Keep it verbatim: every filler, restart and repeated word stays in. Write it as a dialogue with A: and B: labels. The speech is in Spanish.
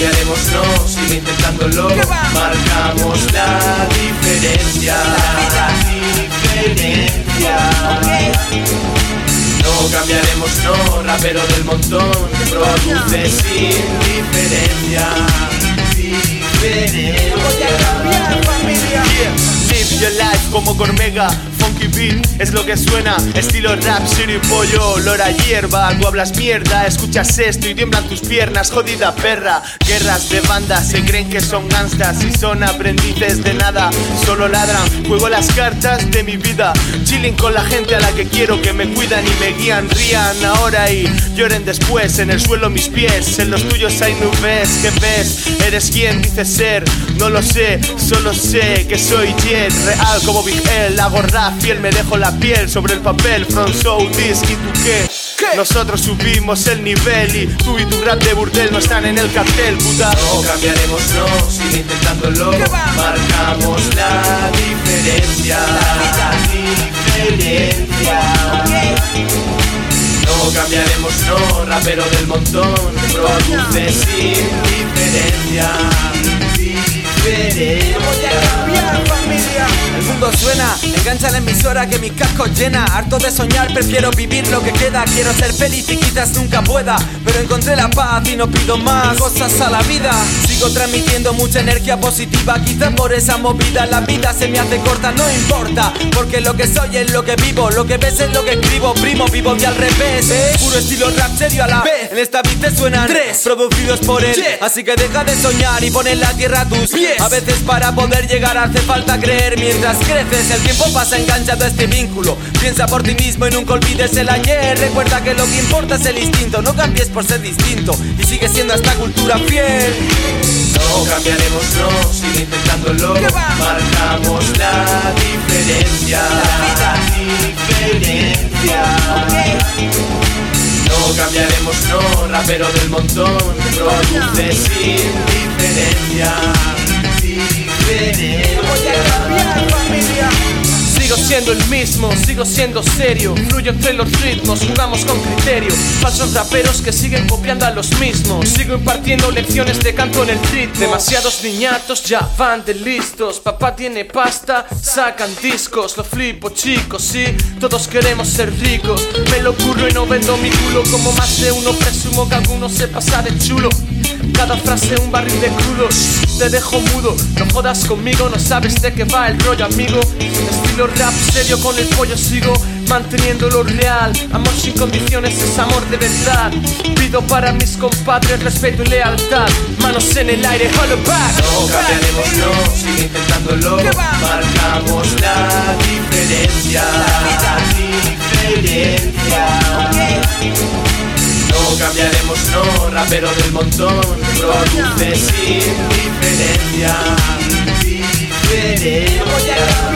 A: cambiaremos, no, sigue intentándolo. Marcamos la diferencia. La diferencia. No cambiaremos, no, rapero del montón. Produce sin diferencia. Diferencia.
B: Voy a cambiar, familia.
A: Yeah. Live your life como Cormega. Funky beat es lo que suena, estilo rap, city pollo, lora hierba. Tú hablas mierda, escuchas esto y tiemblan tus piernas, jodida perra. Guerras de bandas, se creen que son gangstas y son aprendices de nada, solo ladran. Juego las cartas de mi vida, chilling con la gente a la que quiero, que me cuidan y me guían. Rían ahora y lloren después, en el suelo mis pies, en los tuyos hay nubes. ¿Qué ves? ¿Eres quien dices ser? No lo sé, solo sé que soy Jet, real como Big L. Hago rap fiel, me dejo la piel sobre el papel. From show disc, ¿y tú qué? ¿Qué? Nosotros subimos el nivel y tú y tu rap de burdel no están en el cartel, puta. No cambiaremos, no, sigue intentándolo. Marcamos la diferencia. La diferencia. No cambiaremos, no, rapero del montón. Produce sin diferencia. Diferencia.
B: Voy a cambiar, familia.
C: El mundo suena, engancha la emisora que mi casco llena. Harto de soñar, prefiero vivir lo que queda. Quiero ser feliz y quizás nunca pueda, pero encontré la paz y no pido más cosas a la vida. Sigo transmitiendo mucha energía positiva, quizás por esa movida la vida se me hace corta. No importa, porque lo que soy es lo que vivo. Lo que ves es lo que escribo, primo, vivo de al revés. ¿Eh? Puro estilo rap serio a la vez. En esta beat te suenan tres, producidos por él. Yes. Así que deja de soñar y pon en la tierra a tus pies. A veces para poder llegar hace falta creer. Mientras creces el tiempo pasa enganchado a este vínculo. Piensa por ti mismo y nunca olvides el ayer. Recuerda que lo que importa es el instinto. No cambies por ser distinto y sigue siendo a esta cultura fiel.
A: No cambiaremos, no, sigue intentándolo. Marcamos la diferencia. La diferencia. No cambiaremos, no, rapero del montón. Produce sin diferencia. Diferencia.
B: Voy a cambiar, familia.
D: Sigo siendo el mismo, sigo siendo serio. Fluyo entre los ritmos, jugamos con criterio. Falsos raperos que siguen copiando a los mismos. Sigo impartiendo lecciones de canto en el ritmo. Demasiados niñatos ya van de listos. Papá tiene pasta, sacan discos. Lo flipo, chicos, sí, todos queremos ser ricos. Me lo curro y no vendo mi culo. Como más de uno presumo que alguno se pasa de chulo. Cada frase un barril de crudos. Te dejo mudo, no jodas conmigo. No sabes de qué va el rollo, amigo. Estilo rap serio con el pollo sigo manteniendo lo real. Amor sin condiciones es amor de verdad. Pido para mis compadres respeto y lealtad. Manos en el aire, hollow back.
A: No cambiaremos, no, sigue intentándolo. Marcamos la diferencia. La diferencia. No cambiaremos, no, rapero del montón. Produce sin diferencia. Diferencia.